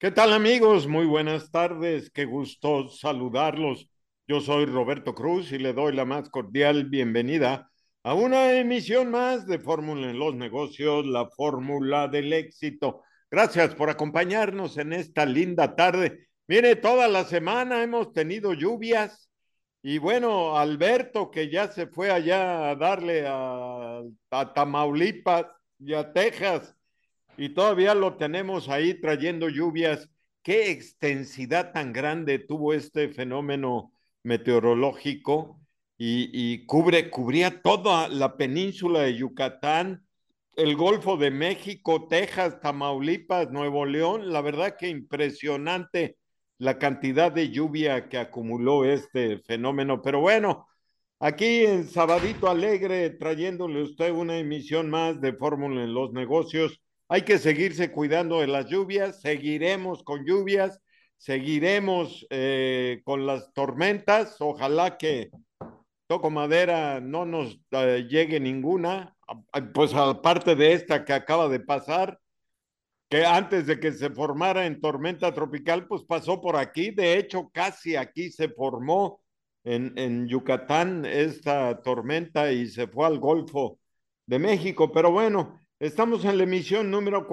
¿Qué tal amigos? Muy buenas tardes, qué gusto saludarlos. Yo soy Roberto Cruz y le doy la más cordial bienvenida a una emisión más de Fórmula en los Negocios, la fórmula del éxito. Gracias por acompañarnos en esta linda tarde. Mire, toda la semana hemos tenido lluvias y bueno, Alberto que ya se fue allá a darle a Tamaulipas y a Texas y todavía lo tenemos ahí trayendo lluvias. ¿Qué extensidad tan grande tuvo este fenómeno meteorológico? Y cubría toda la península de Yucatán, el Golfo de México, Texas, Tamaulipas, Nuevo León. La verdad que impresionante la cantidad de lluvia que acumuló este fenómeno. Pero bueno, aquí en Sabadito Alegre, trayéndole a usted una emisión más de Fórmula en los Negocios. Hay que seguirse cuidando de las lluvias, seguiremos con lluvias, seguiremos con las tormentas. Ojalá que toco madera no nos llegue ninguna, pues aparte de esta que acaba de pasar, que antes de que se formara en tormenta tropical, pues pasó por aquí. De hecho, casi aquí se formó en Yucatán esta tormenta y se fue al Golfo de México. Pero bueno, estamos en la emisión número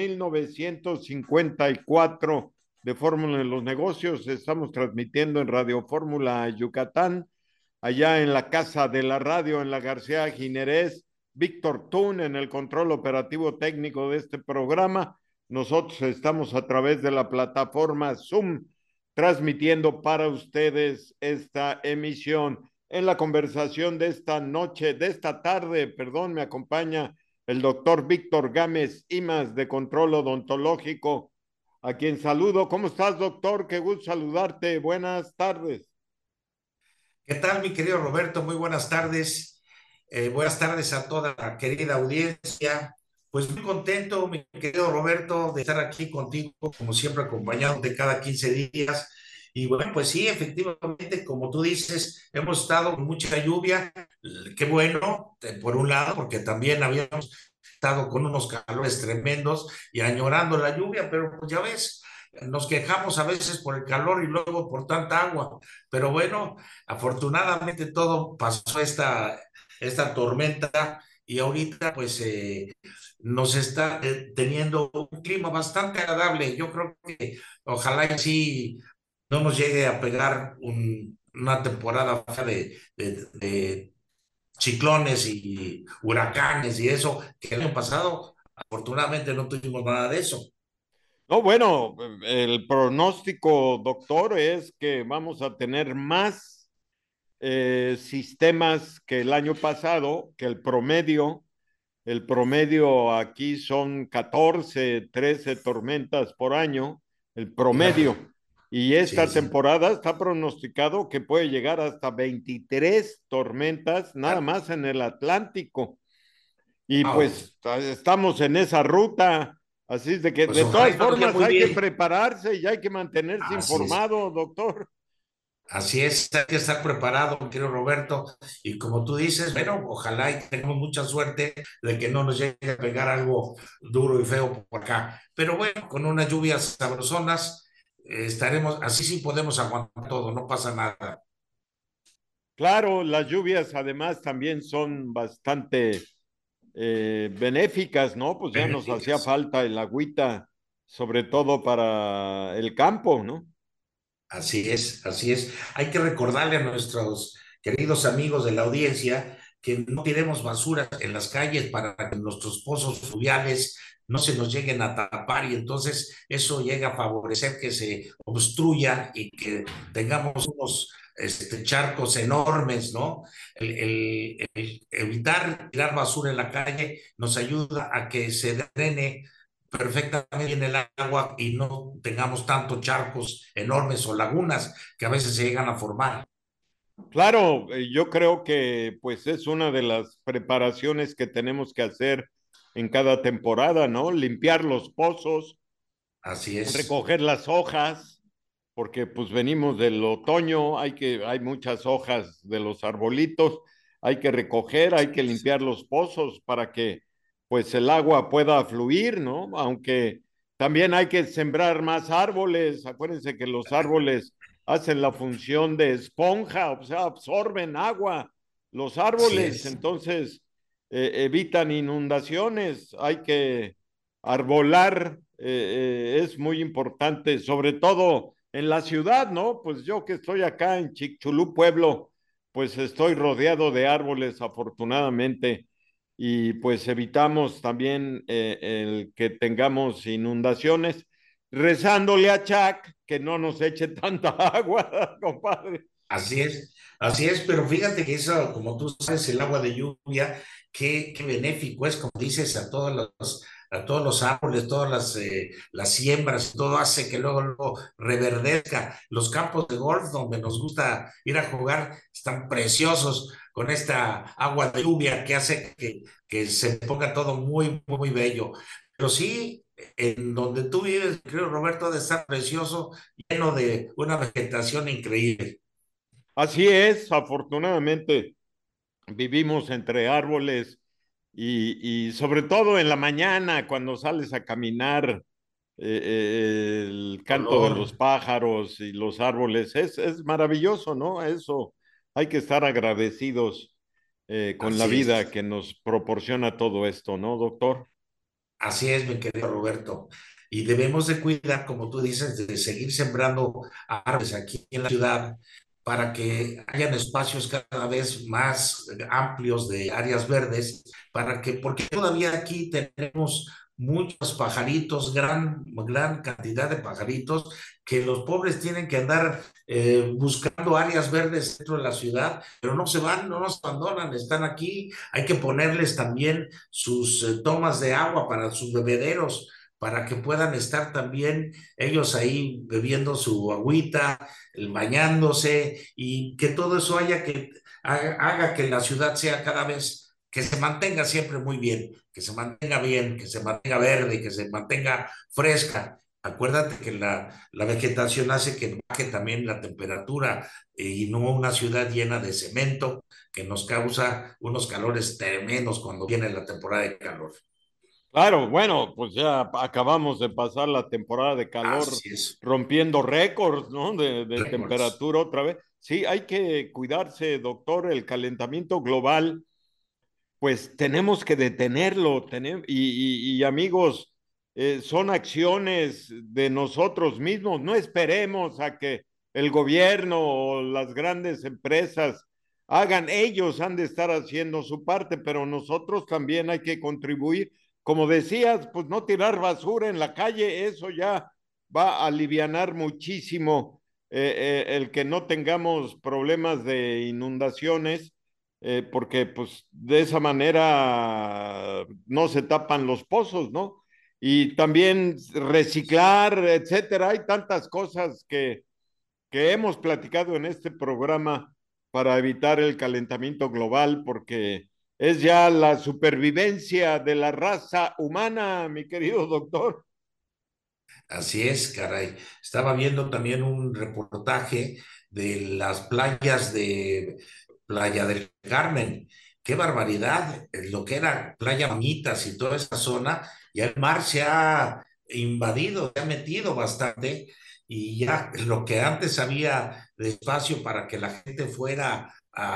4954 de Fórmula en los Negocios. Estamos transmitiendo en Radio Fórmula Yucatán, allá en la Casa de la Radio, en la García Ginerés. Víctor Tun en el control operativo técnico de este programa. Nosotros estamos a través de la plataforma Zoom transmitiendo para ustedes esta emisión. En la conversación de esta noche, de esta tarde, perdón, me acompaña el doctor Víctor Gámez Imas de Control Odontológico, a quien saludo. ¿Cómo estás, doctor? Qué gusto saludarte. Buenas tardes. ¿Qué tal, mi querido Roberto? Muy buenas tardes. Buenas tardes a toda la querida audiencia. Pues muy contento, mi querido Roberto, de estar aquí contigo, como siempre, acompañándote cada 15 días. Y bueno, pues sí, efectivamente, como tú dices, hemos estado con mucha lluvia. Qué bueno, por un lado, porque también habíamos estado con unos calores tremendos y añorando la lluvia, pero pues ya ves, nos quejamos a veces por el calor y luego por tanta agua. Pero bueno, afortunadamente todo pasó esta tormenta y ahorita pues nos está teniendo un clima bastante agradable. Yo creo que ojalá y sí no nos llegue a pegar una temporada fea de ciclones y huracanes y eso, que el año pasado afortunadamente no tuvimos nada de eso. No, bueno, el pronóstico, doctor, es que vamos a tener más sistemas que el año pasado, que el promedio. El promedio aquí son 14, 13 tormentas por año, el Fíjate, promedio. Y sí, esta sí. temporada está pronosticado que puede llegar hasta 23 tormentas nada más en el Atlántico. Y Wow, pues estamos en esa ruta. Así es de que pues de ojalá todas y nos vaya formas muy hay que bien. prepararse y hay que mantenerse Así es. informado, doctor. Así es, hay que estar preparado, querido Roberto. Y como tú dices, bueno, ojalá y tengamos mucha suerte de que no nos llegue a pegar algo duro y feo por acá. Pero bueno, con unas lluvias sabrosonas, estaremos, así sí podemos aguantar todo, no pasa nada. Claro, las lluvias además también son bastante benéficas, ¿no? Pues ya nos hacía Benéficas. falta el agüita, sobre todo para el campo, ¿no? Así es, así es. Hay que recordarle a nuestros queridos amigos de la audiencia que no tiremos basura en las calles para que nuestros pozos fluviales no se nos lleguen a tapar y entonces eso llega a favorecer que se obstruya y que tengamos unos charcos enormes, ¿no? El evitar tirar basura en la calle nos ayuda a que se drene perfectamente en el agua y no tengamos tantos charcos enormes o lagunas que a veces se llegan a formar. Claro, yo creo que pues es una de las preparaciones que tenemos que hacer en cada temporada, ¿no? Limpiar los pozos, Así es, recoger las hojas, porque pues venimos del otoño, hay muchas hojas de los arbolitos, hay que recoger, hay que limpiar los pozos para que pues el agua pueda fluir, ¿no? Aunque también hay que sembrar más árboles. Acuérdense que los árboles hacen la función de esponja, o sea, absorben agua. Los Así árboles, es. entonces, evitan inundaciones. Hay que arbolar, es muy importante, sobre todo en la ciudad, ¿no? Pues yo que estoy acá en Chicxulub, pueblo, pues estoy rodeado de árboles, afortunadamente, y pues evitamos también el que tengamos inundaciones, rezándole a Chac que no nos eche tanta agua, compadre. Así es, pero fíjate que eso, como tú sabes, el agua de lluvia, qué benéfico es, como dices, a todos los árboles, todas las siembras, todo hace que luego reverdezca. Los campos de golf donde nos gusta ir a jugar están preciosos con esta agua de lluvia que hace que se ponga todo muy, muy bello. Pero sí, en donde tú vives, creo, Roberto, ha de estar precioso, lleno de una vegetación increíble. Así es, afortunadamente vivimos entre árboles y sobre todo en la mañana cuando sales a caminar, el canto de Olor. los pájaros y los árboles es maravilloso, ¿no? Eso hay que estar agradecidos con la Así vida es, que nos proporciona todo esto, ¿no, doctor? así es, mi querido Roberto. Y debemos de cuidar, como tú dices, de seguir sembrando árboles aquí en la ciudad para que hayan espacios cada vez más amplios de áreas verdes, para que, porque todavía aquí tenemos muchos pajaritos, gran cantidad de pajaritos, que los pobres tienen que andar buscando áreas verdes dentro de la ciudad, pero no se van, no nos abandonan, están aquí. Hay que ponerles también sus tomas de agua para sus bebederos, para que puedan estar también ellos ahí bebiendo su agüita, bañándose, y que todo eso haga que la ciudad sea cada vez, que se mantenga siempre muy bien, que se mantenga verde, que se mantenga fresca. Acuérdate que la vegetación hace que baje también la temperatura, y no una ciudad llena de cemento que nos causa unos calores tremendos cuando viene la temporada de calor. Claro, bueno, pues ya acabamos de pasar la temporada de calor Así es, rompiendo récords, ¿no? De récords. temperatura otra vez. Sí, hay que cuidarse, doctor, el calentamiento global, pues tenemos que detenerlo. Y amigos, son acciones de nosotros mismos. No esperemos a que el gobierno o las grandes empresas hagan, ellos han de estar haciendo su parte, pero nosotros también hay que contribuir. Como decías, pues no tirar basura en la calle, eso ya va a alivianar muchísimo el que no tengamos problemas de inundaciones, porque pues de esa manera no se tapan los pozos, ¿no? Y también reciclar, etcétera. Hay tantas cosas que hemos platicado en este programa para evitar el calentamiento global, porque es ya la supervivencia de la raza humana, mi querido doctor. Así es, caray. Estaba viendo también un reportaje de las playas de Playa del Carmen. Qué barbaridad, lo que era Playa Mamitas y toda esa zona, ya el mar se ha invadido, se ha metido bastante, y ya lo que antes había de espacio para que la gente fuera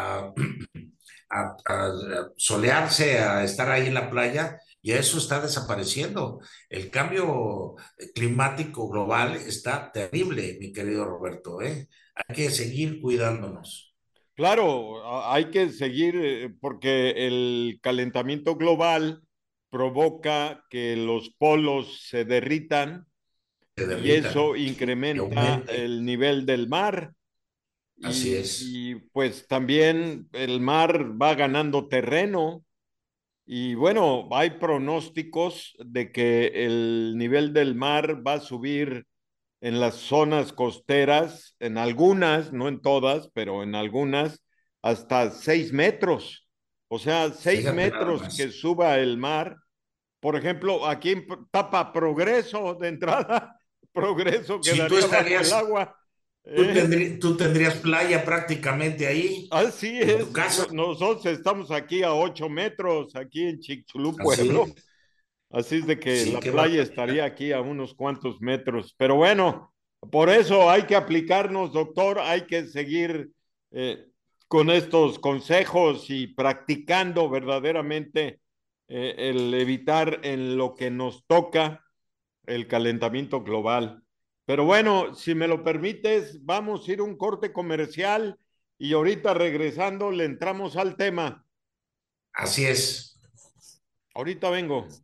a solearse, a estar ahí en la playa, y eso está desapareciendo. El cambio climático global está terrible, mi querido Roberto, ¿eh? Hay que seguir cuidándonos. Claro, hay que seguir, porque el calentamiento global provoca que los polos se derritan Se y eso derritan, que incrementa aumente. el nivel del mar Así es. y pues también el mar va ganando terreno y bueno, hay pronósticos de que el nivel del mar va a subir en las zonas costeras, en algunas, no en todas, pero en algunas, hasta 6 metros. O sea, seis Fíjate nada metros que más. suba el mar. Por ejemplo, aquí en Tapa Progreso de entrada, Progreso Si tú quedaría bajo el estarías, agua. ¿Eh? tú tendrías playa prácticamente ahí, Así en tu es, casa. nosotros estamos aquí a 8 metros, aquí en Chicxulub, Así pueblo. es. Así es de que Sí, la qué playa barbaridad. estaría aquí a unos cuantos metros. Pero bueno, por eso hay que aplicarnos, doctor, hay que seguir eh, con estos consejos y practicando verdaderamente el evitar en lo que nos toca el calentamiento global. Pero bueno, si me lo permites, vamos a ir a un corte comercial y ahorita regresando le entramos al tema. Así es. Ahorita vengo.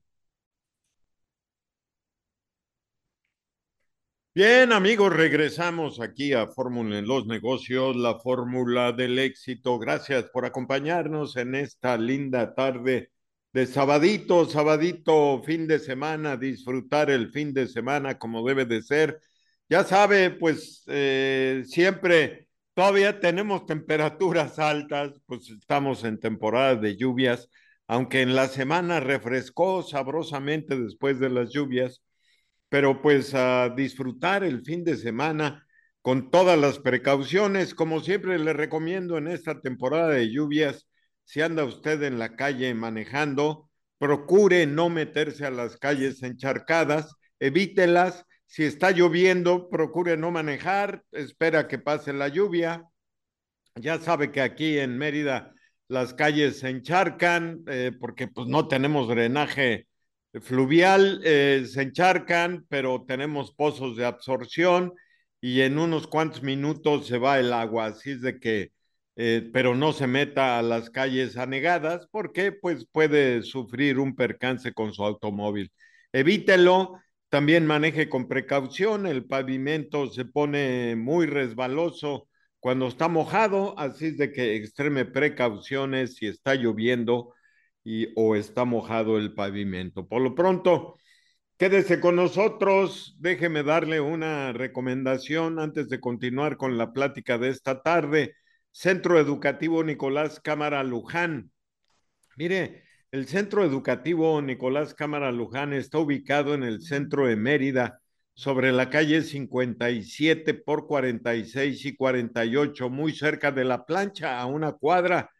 Bien, amigos, regresamos aquí a Fórmula en los Negocios, la fórmula del éxito. Gracias por acompañarnos en esta linda tarde de sabadito, sabadito, fin de semana, disfrutar el fin de semana como debe de ser. Ya sabe, pues siempre todavía tenemos temperaturas altas, pues estamos en temporada de lluvias, aunque en la semana refrescó sabrosamente después de las lluvias, pero pues a disfrutar el fin de semana con todas las precauciones, como siempre le recomiendo en esta temporada de lluvias, si anda usted en la calle manejando, procure no meterse a las calles encharcadas, evítelas, si está lloviendo, procure no manejar, espera que pase la lluvia. Ya sabe que aquí en Mérida las calles se encharcan porque pues no tenemos drenaje fluvial, se encharcan, pero tenemos pozos de absorción y en unos cuantos minutos se va el agua, así es de que, pero no se meta a las calles anegadas porque pues puede sufrir un percance con su automóvil. Evítelo, también maneje con precaución, el pavimento se pone muy resbaloso cuando está mojado, así es de que extreme precauciones si está lloviendo o está mojado el pavimento. Por lo pronto, quédese con nosotros. Déjeme darle una recomendación antes de continuar con la plática de esta tarde. Centro Educativo Nicolás Cámara Luján. Mire, el Centro Educativo Nicolás Cámara Luján está ubicado en el centro de Mérida, sobre la calle 57 por 46 y 48, muy cerca de la plancha, a una cuadra.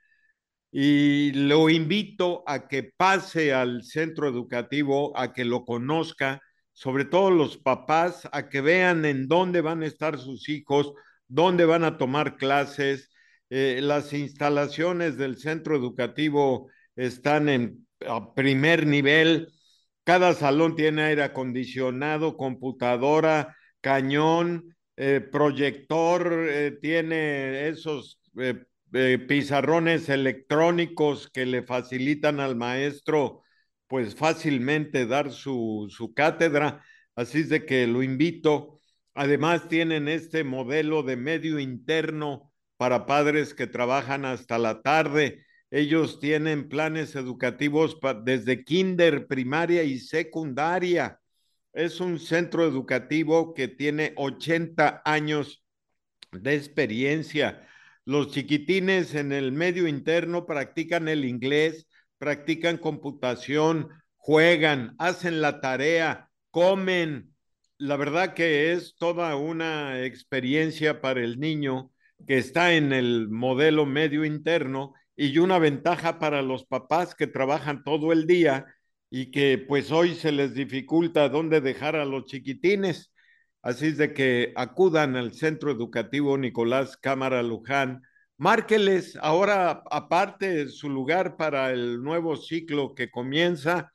Y lo invito a que pase al centro educativo, a que lo conozca, sobre todo los papás, a que vean en dónde van a estar sus hijos, dónde van a tomar clases. Las instalaciones del centro educativo están en a primer nivel. Cada salón tiene aire acondicionado, computadora, cañón, proyector, tiene esos pizarrones electrónicos que le facilitan al maestro pues fácilmente dar su cátedra, así es de que lo invito. Además tienen este modelo de medio interno para padres que trabajan hasta la tarde. Ellos tienen planes educativos desde kinder, primaria y secundaria. Es un centro educativo que tiene 80 años de experiencia. Los chiquitines en el medio interno practican el inglés, practican computación, juegan, hacen la tarea, comen. La verdad que es toda una experiencia para el niño que está en el modelo medio interno y una ventaja para los papás que trabajan todo el día y que pues hoy se les dificulta dónde dejar a los chiquitines. Así es de que acudan al Centro Educativo Nicolás Cámara Luján. Márqueles ahora aparte su lugar para el nuevo ciclo que comienza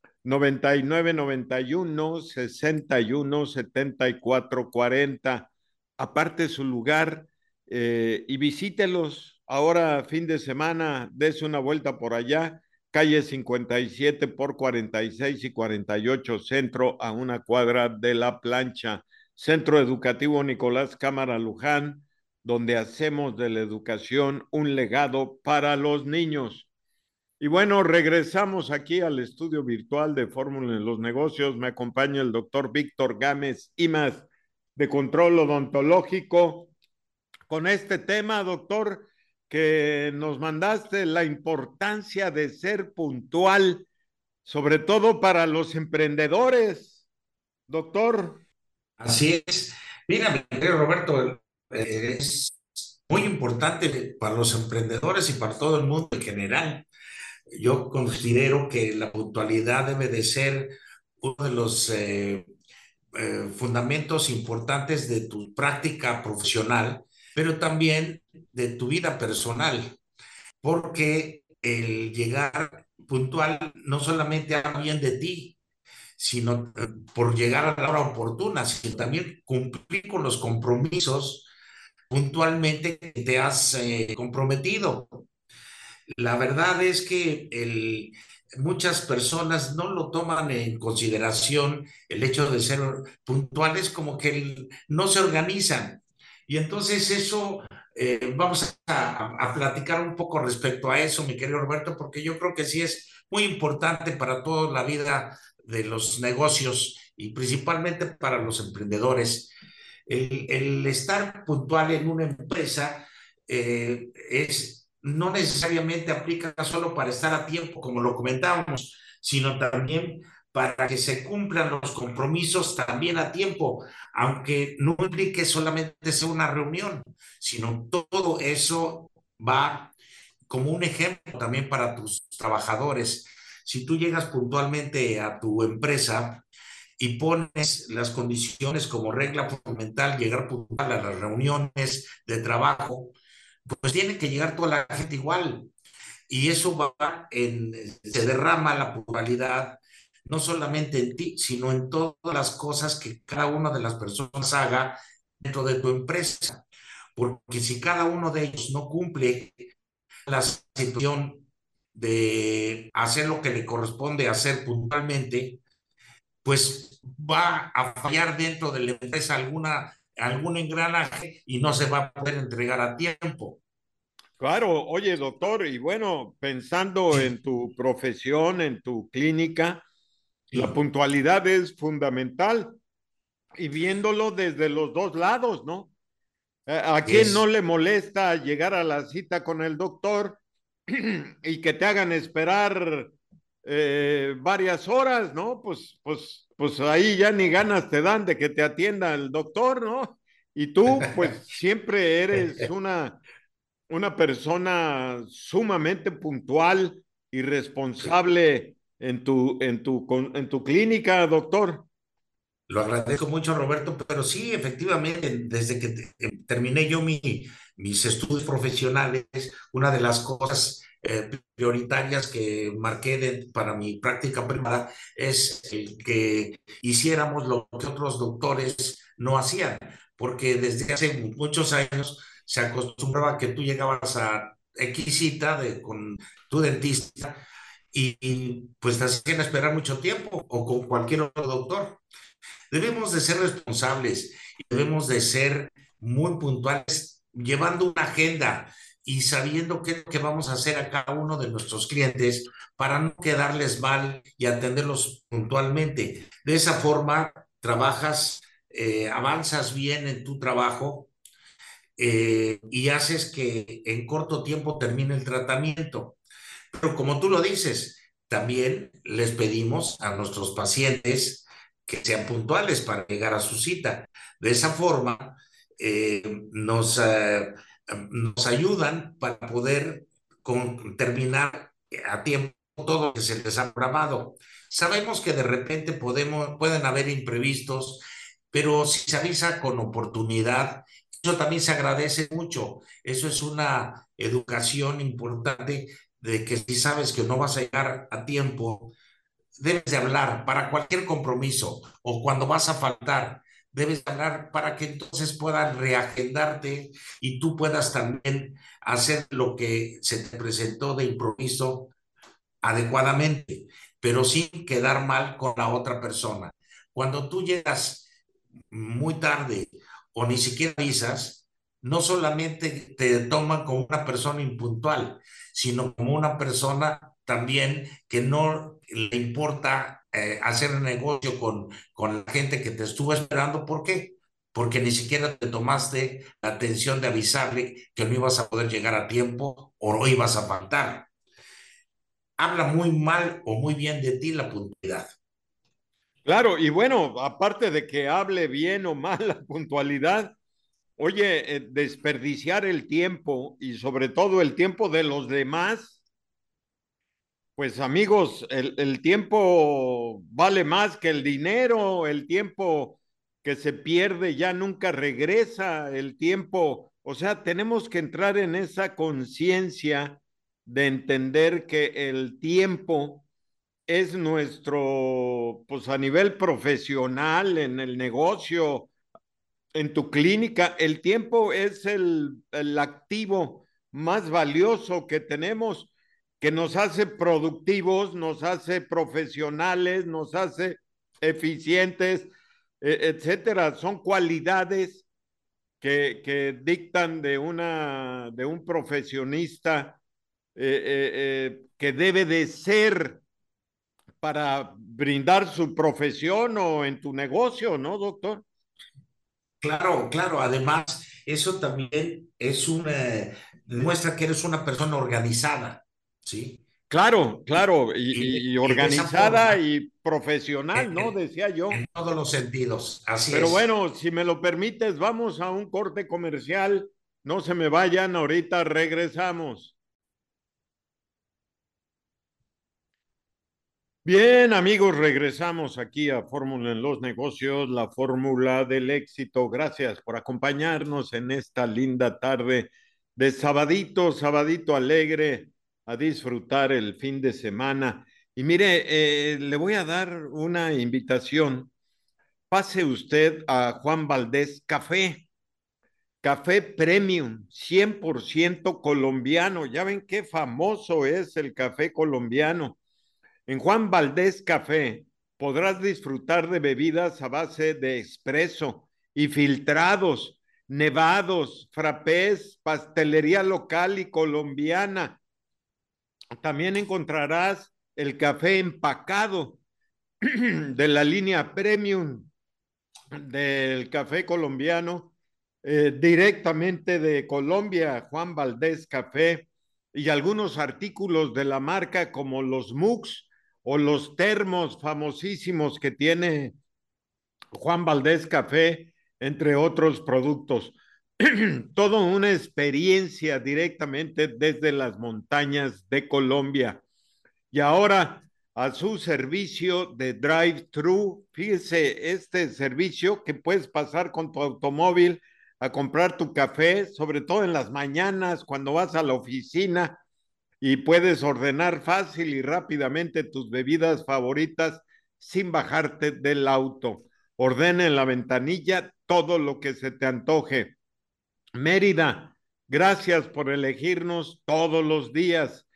99 91 61 74 40. Aparte su lugar y visítelos ahora fin de semana, des una vuelta por allá, calle 57 por 46 y 48 Centro, a una cuadra de la plancha. Centro Educativo Nicolás Cámara Luján, donde hacemos de la educación un legado para los niños. Y bueno, regresamos aquí al estudio virtual de Fórmula en los Negocios. Me acompaña el doctor Víctor Gámez Imas, de Control Odontológico, con este tema, doctor, que nos mandaste, la importancia de ser puntual, sobre todo para los emprendedores, doctor. Así es. Mira, mi querido Roberto, es muy importante para los emprendedores y para todo el mundo en general, Yo considero que la puntualidad debe de ser uno de los fundamentos importantes de tu práctica profesional, pero también de tu vida personal, porque el llegar puntual no solamente habla bien de ti, sino por llegar a la hora oportuna, sino también cumplir con los compromisos puntualmente que te has comprometido. La verdad es que muchas personas no lo toman en consideración el hecho de ser puntuales, como que no se organizan. Y entonces eso, vamos a platicar un poco respecto a eso, mi querido Roberto, porque yo creo que sí es muy importante para toda la vida de los negocios y principalmente para los emprendedores. El estar puntual en una empresa no necesariamente aplica solo para estar a tiempo, como lo comentábamos, sino también para que se cumplan los compromisos también a tiempo, aunque no implique solamente ser una reunión, sino todo eso va como un ejemplo también para tus trabajadores. Si tú llegas puntualmente a tu empresa y pones las condiciones como regla fundamental, llegar puntual a las reuniones de trabajo, pues tiene que llegar toda la gente igual. Y eso se derrama la pluralidad, no solamente en ti, sino en todas las cosas que cada una de las personas haga dentro de tu empresa. Porque si cada uno de ellos no cumple la situación de hacer lo que le corresponde hacer puntualmente, pues va a fallar dentro de la empresa algún engranaje y no se va a poder entregar a tiempo. Claro, oye, doctor, y bueno, pensando en Sí, tu profesión, en tu clínica, la sí, puntualidad es fundamental y viéndolo desde los dos lados, ¿no? ¿A quién no es le molesta llegar a la cita con el doctor y que te hagan esperar varias horas, ¿no? Pues ahí ya ni ganas te dan de que te atienda el doctor, ¿no? Y tú, pues siempre eres una persona sumamente puntual y sí. responsable en tu clínica, doctor. Lo agradezco mucho, Roberto, pero sí, efectivamente, desde que terminé yo mis estudios profesionales, una de las cosas prioritarias que marqué para mi práctica privada es el que hiciéramos lo que otros doctores no hacían, porque desde hace muchos años se acostumbraba que tú llegabas a X cita con tu dentista y pues te hacían esperar mucho tiempo o con cualquier otro doctor. Debemos de ser responsables y debemos de ser muy puntuales, llevando una agenda y sabiendo qué es lo que vamos a hacer a cada uno de nuestros clientes para no quedarles mal y atenderlos puntualmente. De esa forma, trabajas, avanzas bien en tu trabajo y haces que en corto tiempo termine el tratamiento. Pero como tú lo dices, también les pedimos a nuestros pacientes que sean puntuales para llegar a su cita. De esa forma, eh, nos, eh, nos ayudan para poder terminar a tiempo todo lo que se les ha programado. Sabemos que de repente pueden haber imprevistos, pero si se avisa con oportunidad, eso también se agradece mucho. Eso es una educación importante de que si sabes que no vas a llegar a tiempo, debes de hablar para cualquier compromiso o cuando vas a faltar, debes de hablar para que entonces puedan reagendarte y tú puedas también hacer lo que se te presentó de improviso adecuadamente, pero sin quedar mal con la otra persona. Cuando tú llegas muy tarde o ni siquiera avisas, no solamente te toman como una persona impuntual, sino como una persona también que no le importa hacer negocio con la gente que te estuvo esperando. ¿Por qué? Porque ni siquiera te tomaste la atención de avisarle que no ibas a poder llegar a tiempo o no ibas a faltar. Habla muy mal o muy bien de ti la puntualidad. Claro, y bueno, aparte de que hable bien o mal la puntualidad, oye, desperdiciar el tiempo y sobre todo el tiempo de los demás Pues amigos, el tiempo vale más que el dinero, el tiempo que se pierde ya nunca regresa, el tiempo, o sea, tenemos que entrar en esa conciencia de entender que el tiempo es nuestro, pues a nivel profesional, en el negocio, en tu clínica, el tiempo es el activo más valioso que tenemos, que nos hace productivos, nos hace profesionales, nos hace eficientes, etcétera. Son cualidades que dictan de un profesionista que debe de ser para brindar su profesión o en tu negocio, ¿no, doctor? Claro, claro. Además, eso también demuestra que eres una persona organizada, ¿sí? Claro, claro, y Y de esa organizada forma, y profesional, ¿no? en, Decía yo. en todos los sentidos. Así Pero es. bueno, si me lo permites, vamos a un corte comercial. No se me vayan, ahorita regresamos. Bien, amigos, regresamos aquí a Fórmula en los Negocios, la fórmula del éxito. Gracias por acompañarnos en esta linda tarde de sabadito, sabadito alegre, a disfrutar el fin de semana. Y mire, le voy a dar una invitación. Pase usted a Juan Valdés Café, café premium, 100% colombiano. Ya ven qué famoso es el café colombiano. En Juan Valdés Café podrás disfrutar de bebidas a base de expreso y filtrados, nevados, frappés, pastelería local y colombiana. También encontrarás el café empacado de la línea premium del café colombiano, directamente de Colombia, Juan Valdés Café, y algunos artículos de la marca como los mugs o los termos famosísimos que tiene Juan Valdés Café, entre otros productos. Todo una experiencia directamente desde las montañas de Colombia. Y ahora a su servicio de drive-thru, fíjese, este servicio que puedes pasar con tu automóvil a comprar tu café, sobre todo en las mañanas cuando vas a la oficina y puedes ordenar fácil y rápidamente tus bebidas favoritas sin bajarte del auto. Ordena en la ventanilla todo lo que se te antoje. Mérida, gracias por elegirnos todos los días.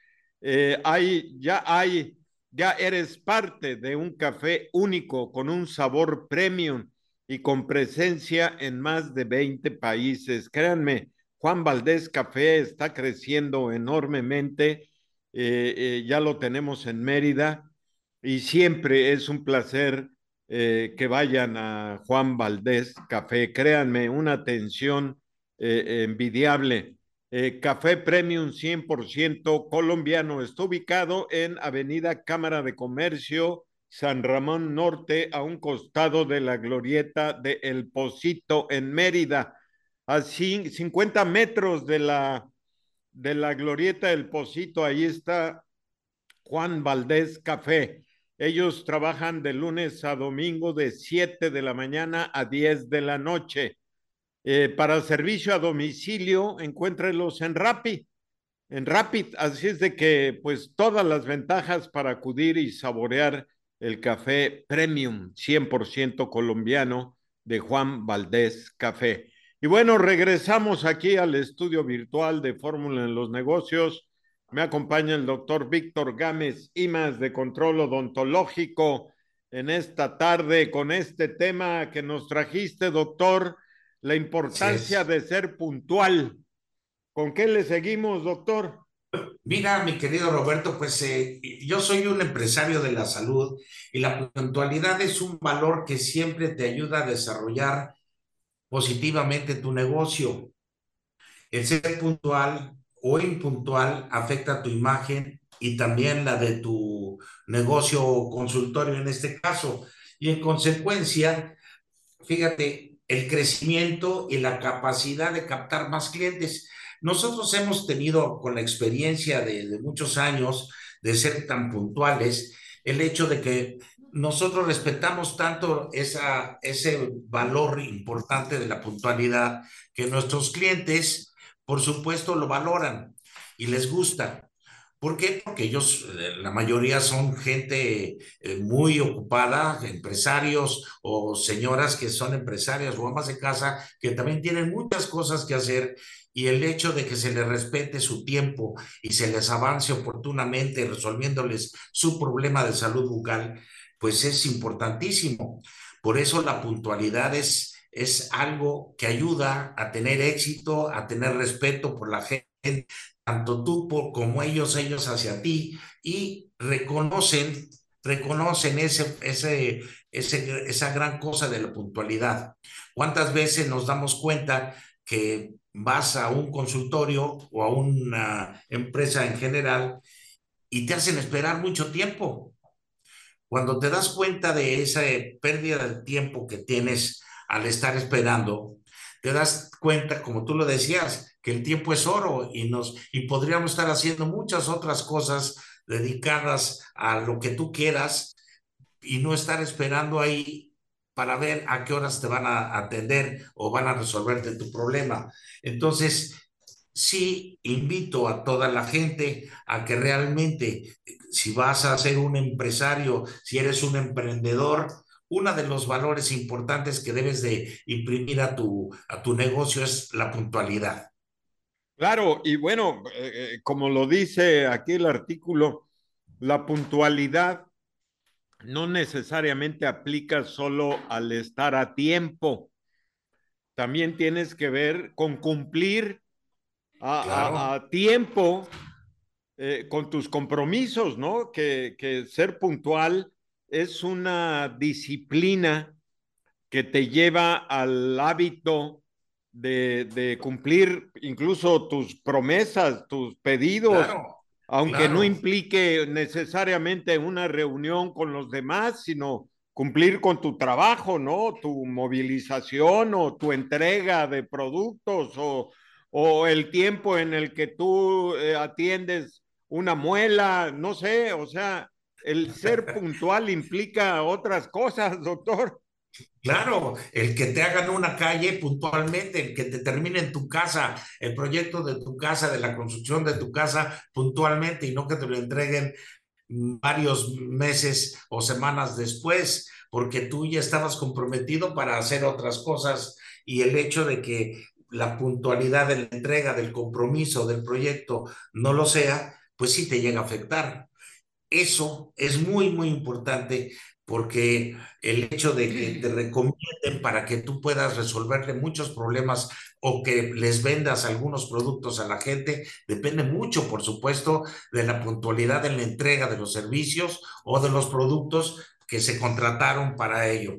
Ya eres parte de un café único con un sabor premium y con presencia en más de 20 países. Créanme, Juan Valdés Café está creciendo enormemente. Ya lo tenemos en Mérida y siempre es un placer que vayan a Juan Valdés Café. Créanme, una atención envidiable. Café Premium 100% colombiano. Está ubicado en Avenida Cámara de Comercio, San Ramón Norte, a un costado de la glorieta de El Pocito en Mérida. A 50 metros de la glorieta del Pocito, ahí está Juan Valdés Café. Ellos trabajan de lunes a domingo de 7 de la mañana a 10 de la noche. Para servicio a domicilio, encuéntrelos en Rapid, así es de que pues todas las ventajas para acudir y saborear el café premium 100% colombiano de Juan Valdés Café. Y bueno, regresamos aquí al estudio virtual de Fórmula en los Negocios. Me acompaña el doctor Víctor Gámez Imas de Control Odontológico en esta tarde con este tema que nos trajiste, doctor, la Así importancia es. de ser puntual. ¿Con qué le seguimos, doctor? Mira, mi querido Roberto, pues yo soy un empresario de la salud y la puntualidad es un valor que siempre te ayuda a desarrollar positivamente tu negocio. El ser puntual o impuntual afecta tu imagen y también la de tu negocio o consultorio en este caso. Y en consecuencia, fíjate, el crecimiento y la capacidad de captar más clientes. Nosotros hemos tenido con la experiencia de muchos años de ser tan puntuales, el hecho de que nosotros respetamos tanto ese valor importante de la puntualidad, que nuestros clientes, por supuesto, lo valoran y les gusta. ¿Por qué? Porque ellos, la mayoría son gente muy ocupada, empresarios o señoras que son empresarias o amas de casa, que también tienen muchas cosas que hacer, y el hecho de que se les respete su tiempo y se les avance oportunamente resolviéndoles su problema de salud bucal, pues es importantísimo. Por eso la puntualidad es algo que ayuda a tener éxito, a tener respeto por la gente, tanto tú como ellos hacia ti, y reconocen esa gran cosa de la puntualidad. ¿Cuántas veces nos damos cuenta que vas a un consultorio o a una empresa en general y te hacen esperar mucho tiempo? Cuando te das cuenta de esa pérdida de tiempo que tienes al estar esperando, te das cuenta, como tú lo decías, que el tiempo es oro, y podríamos estar haciendo muchas otras cosas dedicadas a lo que tú quieras, y no estar esperando ahí para ver a qué horas te van a atender o van a resolverte tu problema. Entonces, sí invito a toda la gente a que realmente, si vas a ser un empresario, si eres un emprendedor, uno de los valores importantes que debes de imprimir a tu negocio es la puntualidad. Claro, y bueno, como lo dice aquí el artículo, la puntualidad no necesariamente aplica solo al estar a tiempo. También tienes que ver con cumplir Claro, a tiempo con tus compromisos, ¿no? Que ser puntual es una disciplina que te lleva al hábito de cumplir incluso tus promesas, tus pedidos, claro, aunque no claro. implique necesariamente una reunión con los demás, sino cumplir con tu trabajo, ¿no? Tu movilización o tu entrega de productos o el tiempo en el que tú atiendes una muela, no sé, o sea, el ser puntual implica otras cosas, doctor. Claro, el que te hagan una calle puntualmente, el que te termine tu casa, el proyecto de tu casa, de la construcción de tu casa puntualmente, y no que te lo entreguen varios meses o semanas después, porque tú ya estabas comprometido para hacer otras cosas, y el hecho de que la puntualidad de la entrega del compromiso del proyecto no lo sea, pues sí te llega a afectar. Eso es muy, muy importante, porque el hecho de que te recomienden para que tú puedas resolverle muchos problemas o que les vendas algunos productos a la gente, depende mucho, por supuesto, de la puntualidad en la entrega de los servicios o de los productos que se contrataron para ello.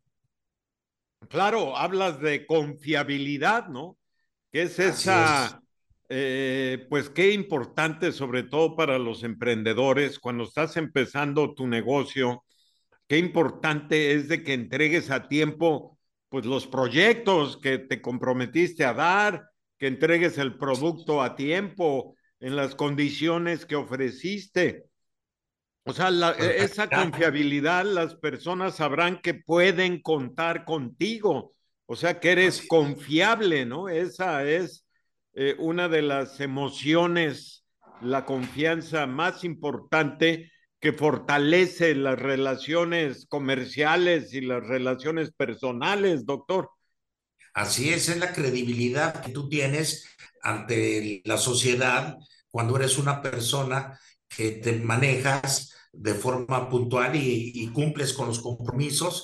Claro, hablas de confiabilidad, ¿no? ¿Qué es Así es, esa? Pues qué importante, sobre todo para los emprendedores, cuando estás empezando tu negocio, qué importante es de que entregues a tiempo, pues los proyectos que te comprometiste a dar, que entregues el producto a tiempo, en las condiciones que ofreciste. O sea, pues esa confiabilidad, las personas sabrán que pueden contar contigo, o sea, que eres así es. confiable, ¿no? Esa es una de las emociones, la confianza más importante que fortalece las relaciones comerciales y las relaciones personales, doctor. Así es la credibilidad que tú tienes ante la sociedad cuando eres una persona que te manejas de forma puntual y cumples con los compromisos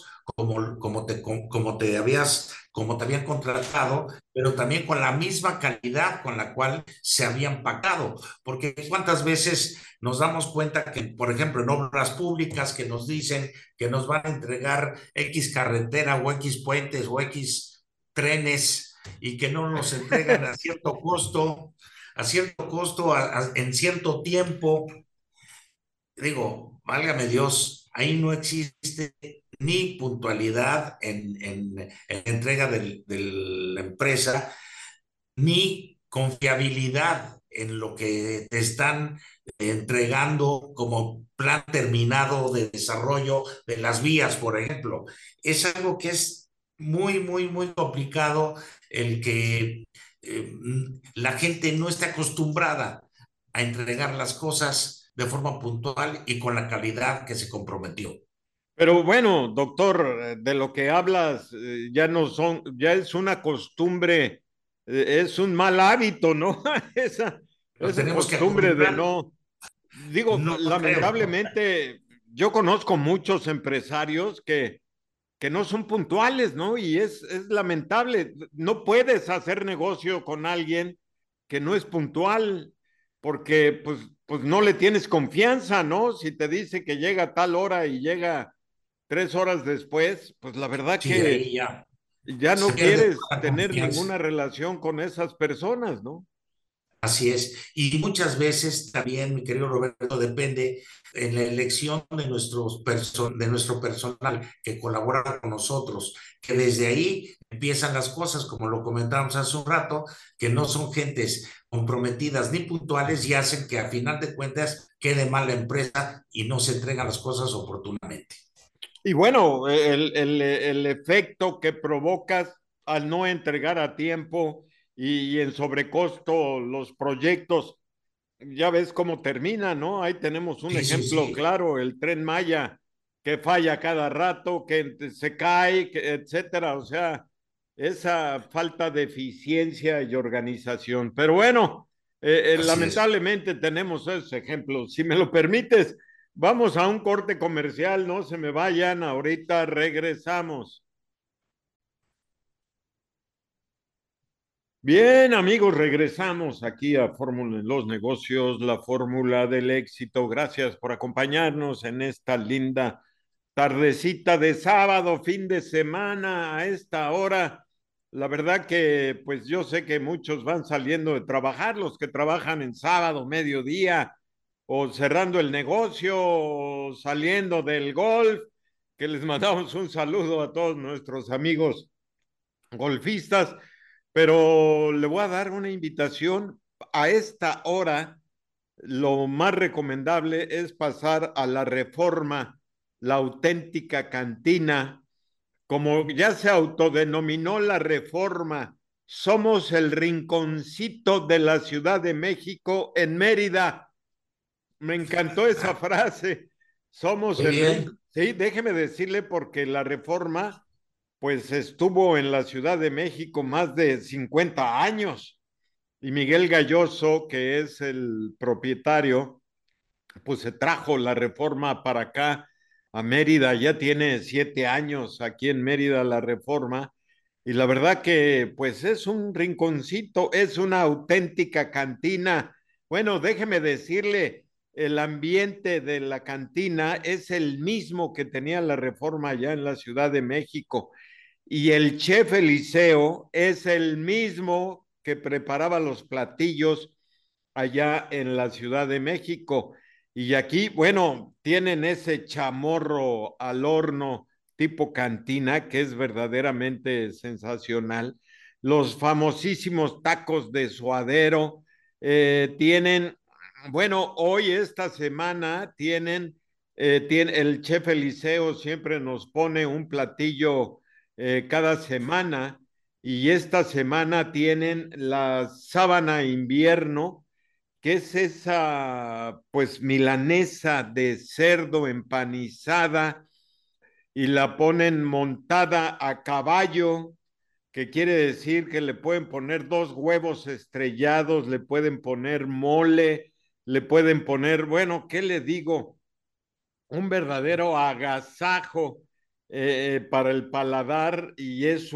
como te habían contratado, pero también con la misma calidad con la cual se habían pagado. Porque cuántas veces nos damos cuenta que, por ejemplo, en obras públicas, que nos dicen que nos van a entregar X carretera o X puentes o X trenes, y que no nos entregan a cierto costo, en cierto tiempo. Digo, válgame Dios, ahí no existe ni puntualidad en la entrega de la empresa, ni confiabilidad en lo que te están entregando como plan terminado de desarrollo de las vías, por ejemplo. Es algo que es muy, muy, muy complicado el que la gente no esté acostumbrada a entregar las cosas de forma puntual y con la calidad que se comprometió. Pero bueno, doctor, de lo que hablas ya no son, ya es una costumbre, es un mal hábito, ¿no? Esa, Nos esa tenemos que costumbre de acostumbrar. no, digo, No creo. lamentablemente, yo conozco muchos empresarios que no son puntuales, ¿no? Y es lamentable. No puedes hacer negocio con alguien que no es puntual, porque pues no le tienes confianza, ¿no? Si te dice que llega a tal hora y llega 3 horas después, pues la verdad Sí, que ahí ya ya se no pierde quieres toda la tener confianza. ninguna relación con esas personas, ¿no? Así es. Y muchas veces también, mi querido Roberto, depende en la elección de, de nuestro personal que colabora con nosotros, que desde ahí empiezan las cosas, como lo comentábamos hace un rato, que no son gentes comprometidas ni puntuales y hacen que a final de cuentas quede mal la empresa y no se entregan las cosas oportunamente. Y bueno, el efecto que provocas al no entregar a tiempo y en sobrecosto los proyectos, ya ves cómo termina, ¿no? Ahí tenemos un Sí, sí, ejemplo sí. claro, el Tren Maya, que falla cada rato, que se cae, etcétera. O sea, esa falta de eficiencia y organización. Pero bueno, Así es. lamentablemente tenemos esos ejemplos. Si me lo permites, vamos a un corte comercial, no se me vayan, ahorita regresamos. Bien, amigos, regresamos aquí a Fórmula en los Negocios, la fórmula del éxito. Gracias por acompañarnos en esta linda tardecita de sábado, fin de semana, a esta hora. La verdad que, pues yo sé que muchos van saliendo de trabajar, los que trabajan en sábado, mediodía, o cerrando el negocio, o saliendo del golf, que les mandamos un saludo a todos nuestros amigos golfistas, pero le voy a dar una invitación a esta hora. Lo más recomendable es pasar a la Reforma, la auténtica cantina, como ya se autodenominó la Reforma. Somos el rinconcito de la Ciudad de México en Mérida. Me encantó esa frase. Somos Muy el rinco. bien. Sí, déjeme decirle porque la Reforma pues estuvo en la Ciudad de México más de 50 años y Miguel Galloso, que es el propietario, pues se trajo la Reforma para acá a Mérida, ya tiene 7 años aquí en Mérida la Reforma y la verdad que pues es un rinconcito, es una auténtica cantina. Bueno, déjeme decirle, el ambiente de la cantina es el mismo que tenía la Reforma allá en la Ciudad de México. Y el chef Eliseo es el mismo que preparaba los platillos allá en la Ciudad de México. Y aquí, bueno, tienen ese chamorro al horno tipo cantina que es verdaderamente sensacional. Los famosísimos tacos de suadero tienen, bueno, hoy esta semana el chef Eliseo siempre nos pone un platillo cada semana y esta semana tienen la sábana invierno, que es esa pues milanesa de cerdo empanizada y la ponen montada a caballo, que quiere decir que le pueden poner 2 huevos estrellados, le pueden poner mole, le pueden poner, bueno, ¿qué le digo? Un verdadero agasajo para el paladar y es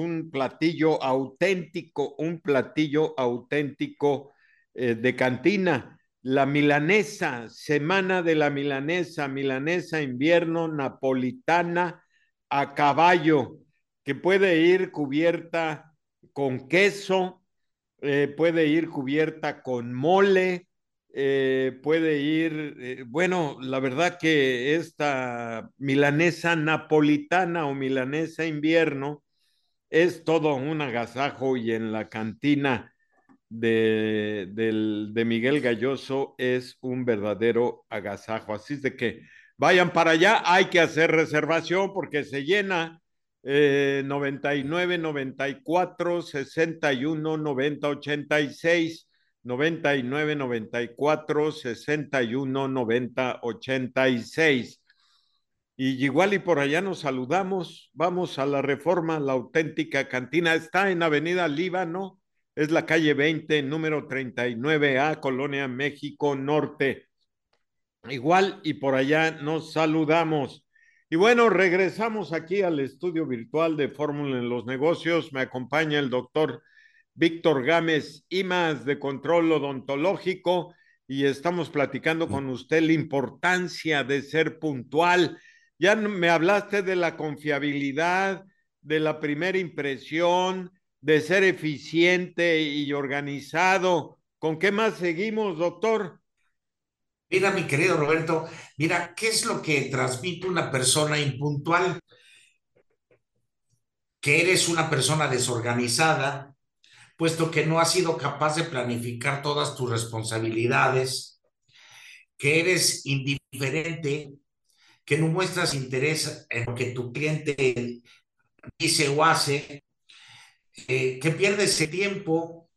un platillo auténtico de cantina. La milanesa, semana de la milanesa, milanesa invierno napolitana a caballo, que puede ir cubierta con queso, puede ir cubierta con mole, puede ir, bueno, la verdad que esta milanesa napolitana o milanesa invierno es todo un agasajo y en la cantina, de Miguel Galloso es un verdadero agasajo. Así es de que vayan para allá, hay que hacer reservación porque se llena 99, 94, 61, 90, 86, 99, 94, 61, 90, 86. Y igual y por allá nos saludamos. Vamos a la Reforma, la auténtica cantina. Está en Avenida Líbano, es la calle 20, número 39A, Colonia México Norte. Igual y por allá nos saludamos. Y bueno, regresamos aquí al estudio virtual de Fórmula en los Negocios. Me acompaña el doctor Víctor Gámez Imas de Control Odontológico y estamos platicando con usted la importancia de ser puntual. Ya me hablaste de la confiabilidad, de la primera impresión, de ser eficiente y organizado. ¿Con qué más seguimos, doctor? Mira, mi querido Roberto, mira, ¿qué es lo que transmite una persona impuntual? Que eres una persona desorganizada, puesto que no has sido capaz de planificar todas tus responsabilidades, que eres indiferente, que no muestras interés en lo que tu cliente dice o hace, que pierdes el tiempo.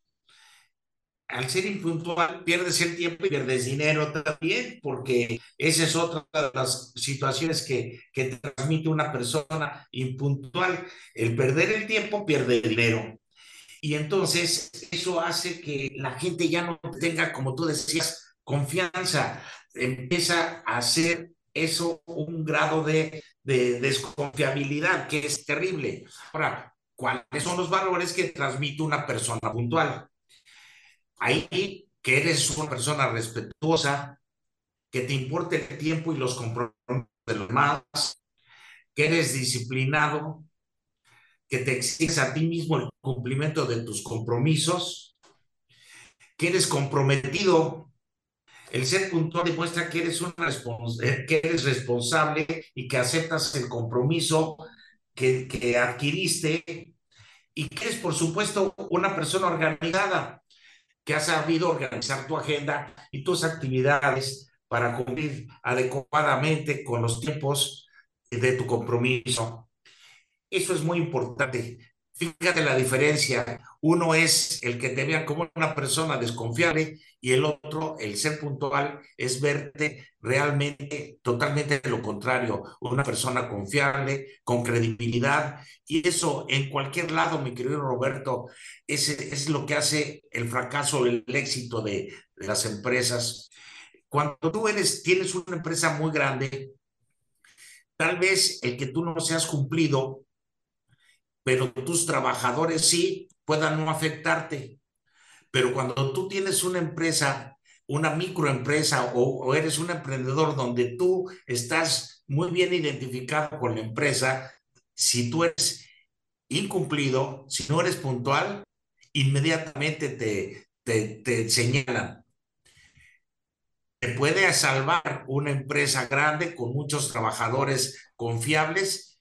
Al ser impuntual, pierdes el tiempo y pierdes dinero también, porque esa es otra de las situaciones que transmite una persona impuntual. El perder el tiempo pierde dinero. Y entonces eso hace que la gente ya no tenga, como tú decías, confianza. Empieza a hacer eso un grado de desconfiabilidad que es terrible. Ahora, ¿cuáles son los valores que transmite una persona puntual? Ahí que eres una persona respetuosa, que te importe el tiempo y los compromisos de los demás, que eres disciplinado, que te exiges a ti mismo el cumplimiento de tus compromisos, que eres comprometido. El ser puntual demuestra que que eres responsable y que aceptas el compromiso que adquiriste y que eres, por supuesto, una persona organizada, que has sabido organizar tu agenda y tus actividades para cumplir adecuadamente con los tiempos de tu compromiso. Eso es muy importante. Fíjate la diferencia. Uno es el que te vean como una persona desconfiable y el otro, el ser puntual, es verte realmente totalmente lo contrario, una persona confiable, con credibilidad. Y eso en cualquier lado, mi querido Roberto, es lo que hace el fracaso o el éxito de las empresas. Cuando tienes una empresa muy grande, tal vez el que tú no seas cumplido pero tus trabajadores sí puedan no afectarte. Pero cuando tú tienes una empresa, una microempresa o eres un emprendedor donde tú estás muy bien identificado con la empresa, si tú eres incumplido, si no eres puntual, inmediatamente te señalan. Te puede salvar una empresa grande con muchos trabajadores confiables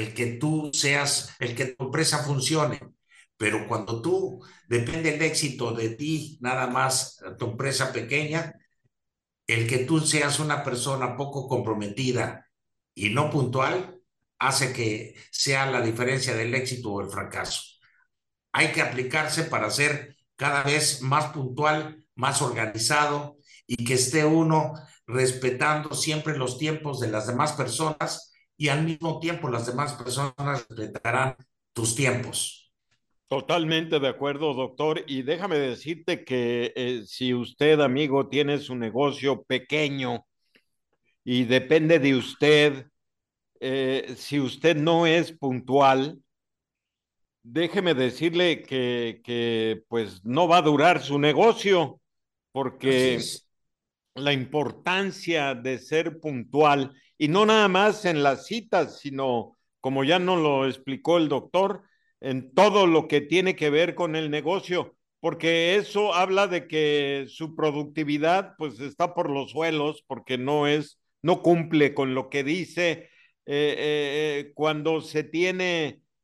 el que tu empresa funcione. Pero cuando tú depende el éxito de ti, nada más tu empresa pequeña, el que tú seas una persona poco comprometida y no puntual, hace que sea la diferencia del éxito o el fracaso. Hay que aplicarse para ser cada vez más puntual, más organizado y que esté uno respetando siempre los tiempos de las demás personas y al mismo tiempo las demás personas respetarán tus tiempos. Totalmente de acuerdo, doctor. Y déjame decirte que si usted, amigo, tiene su negocio pequeño y depende de usted, si usted no es puntual, déjeme decirle pues no va a durar su negocio, Así porque es. la importancia de ser puntual, y no nada más en las citas, sino, como ya nos lo explicó el doctor, en todo lo que tiene que ver con el negocio, porque eso habla de que su productividad pues está por los suelos, porque no cumple con lo que dice. Cuando se tiene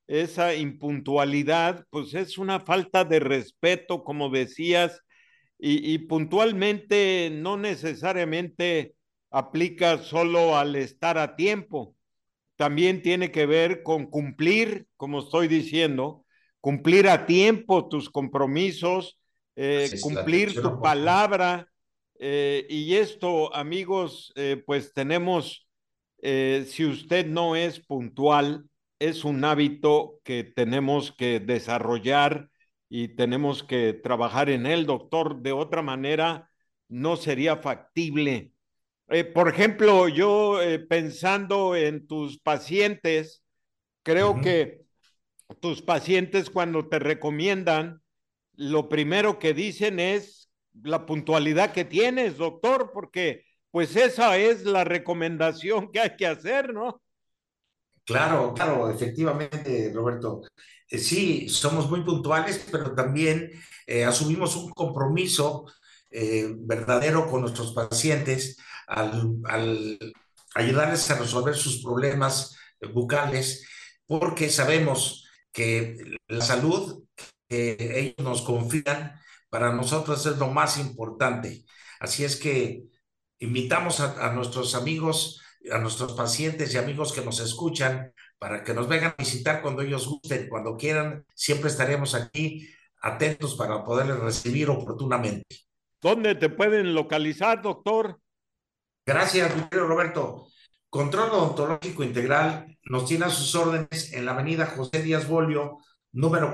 esa impuntualidad, pues es una falta de respeto, como decías, y puntualmente no necesariamente aplica solo al estar a tiempo, también tiene que ver con cumplir, como estoy diciendo, cumplir a tiempo tus compromisos, Así es, la cumplir atención tu oportuna. palabra. Y esto, amigos, pues tenemos, si usted no es puntual, es un hábito que tenemos que desarrollar y tenemos que trabajar en él, doctor. De otra manera, no sería factible. Por ejemplo, yo pensando en tus pacientes, creo Ujú. que tus pacientes cuando te recomiendan, lo primero que dicen es la puntualidad que tienes, doctor, porque pues esa es la recomendación que hay que hacer, ¿no? Claro, claro, efectivamente, Roberto. Sí, somos muy puntuales, pero también asumimos un compromiso verdadero con nuestros pacientes al ayudarles a resolver sus problemas bucales, porque sabemos que la salud que ellos nos confían para nosotros es lo más importante. Así es que invitamos a nuestros amigos, a nuestros pacientes y amigos que nos escuchan para que nos vengan a visitar cuando ellos gusten, cuando quieran. Siempre estaremos aquí atentos para poderles recibir oportunamente. ¿Dónde te pueden localizar, doctor? Gracias, mi querido Roberto. Control Odontológico Integral nos tiene a sus órdenes en la avenida José Díaz Bolio, número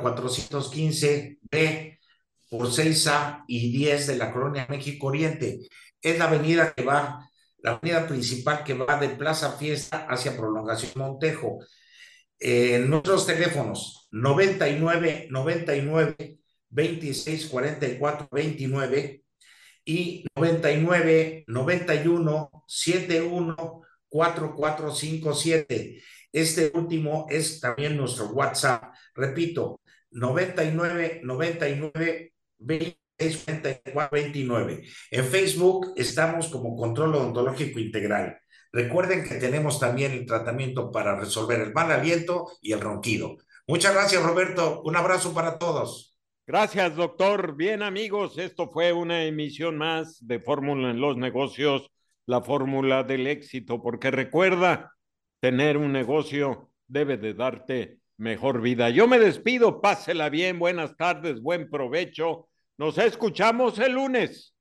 415B, por 6A y 10 de la Colonia México Oriente. Es la avenida que va, la avenida principal que va de Plaza Fiesta hacia Prolongación Montejo. Nuestros teléfonos 99 26 44 29 y 99 91 71 4457. Este último es también nuestro WhatsApp. Repito, 99 26 44 29. En Facebook estamos como Control Odontológico Integral. Recuerden que tenemos también el tratamiento para resolver el mal aliento y el ronquido. Muchas gracias, Roberto. Un abrazo para todos. Gracias, doctor. Bien, amigos, esto fue una emisión más de Fórmula en los Negocios, la fórmula del éxito, porque recuerda, tener un negocio debe de darte mejor vida. Yo me despido, pásela bien, buenas tardes, buen provecho. Nos escuchamos el lunes.